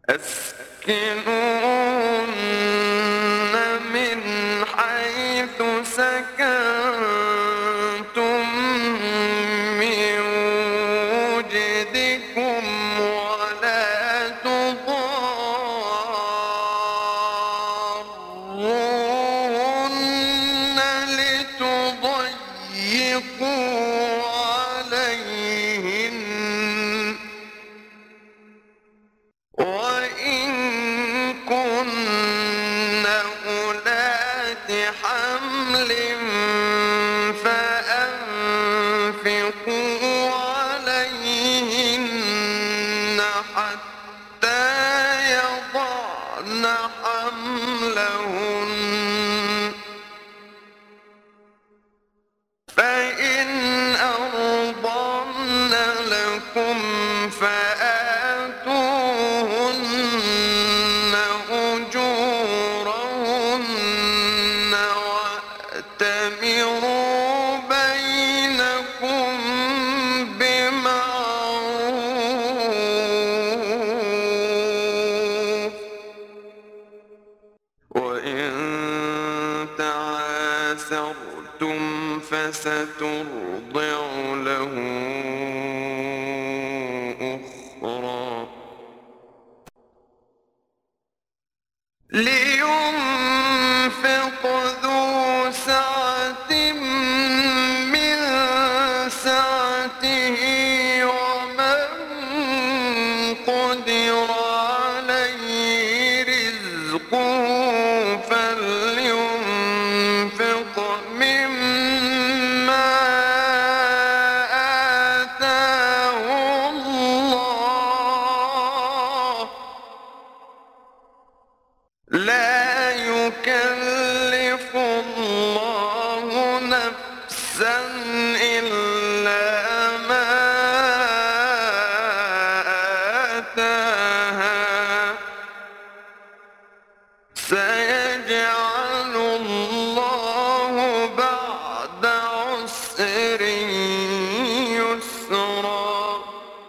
أسكنوهن من حيث سكنتم من وجدكم ولا تضاروهن لتضيقوا عليهن وإن كن أولات حمل فأنفقوا عليهن حتى يضعن حملهن فإن أرضعن لكم فآتوهن أجورهن وأتمروا بينكم بمعروف وإن تعاسرتم فسترضع له أخرى لينفق ذو سعة من سعته ومن قدر عليه رزقه فلينفق مما آتاه الله لا يكلف الله نفسا إلا ما آتاها سيجعل الله بعد عسر يسرا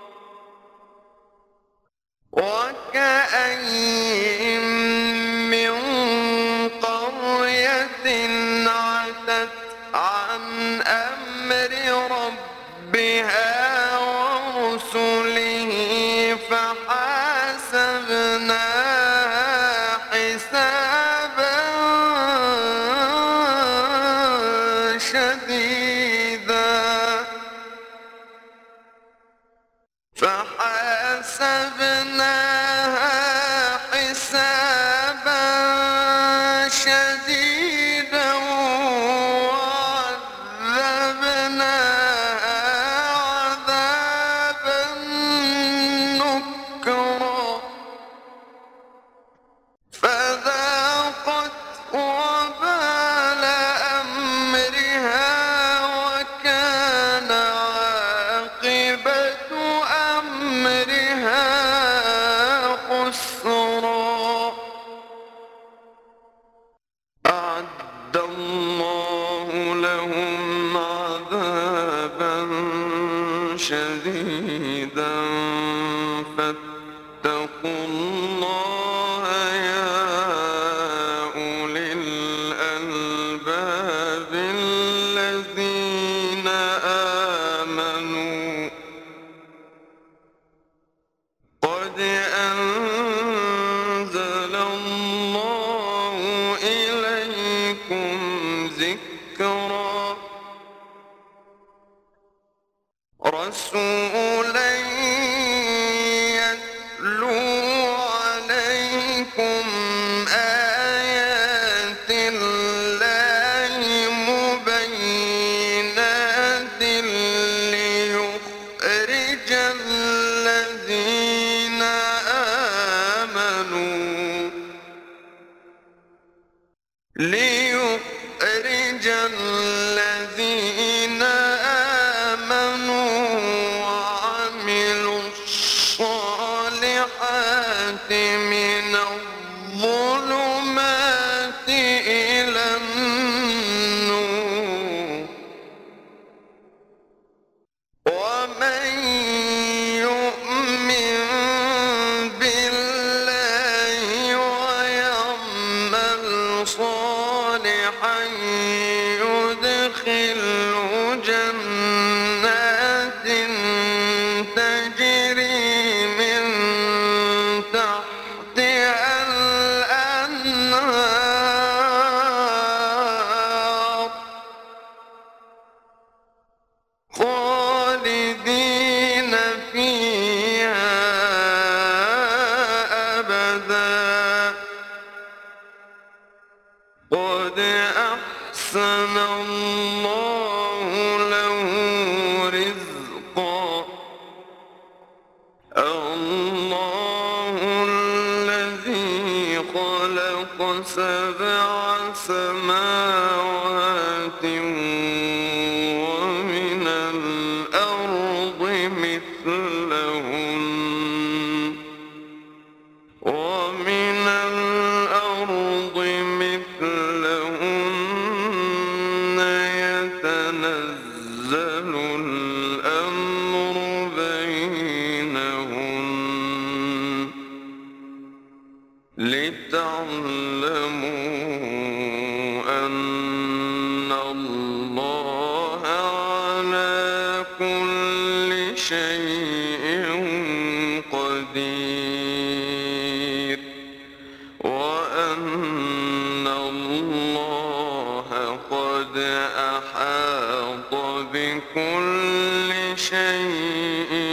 وكأين من قرية عتت عن أمر ربها ورسله فحاسبناها حسابا شديدا فحاسبناها حسابا شديدا وعذبناها عذابا نكرا فذاقت وبال أمرها وكان عاقبة أمرها خسرا أعد الله لهم عذابا شديدا فاتقوا الله يا أولي الألباب الذين آمنوا قد أنزل الله إليكم ذكرا رسولا يتلو عليكم آيات الله مبينات ليخرج الذين آمنوا وعملوا الصالحات من الظلمات إلى النور ومن يؤمن بالله سبع سماوات ومن الأرض مثلهن يتنزل الأمر بينهن لتعلموا أن الله على كل شيء قدير وأن الله قد أحاط بكل شيء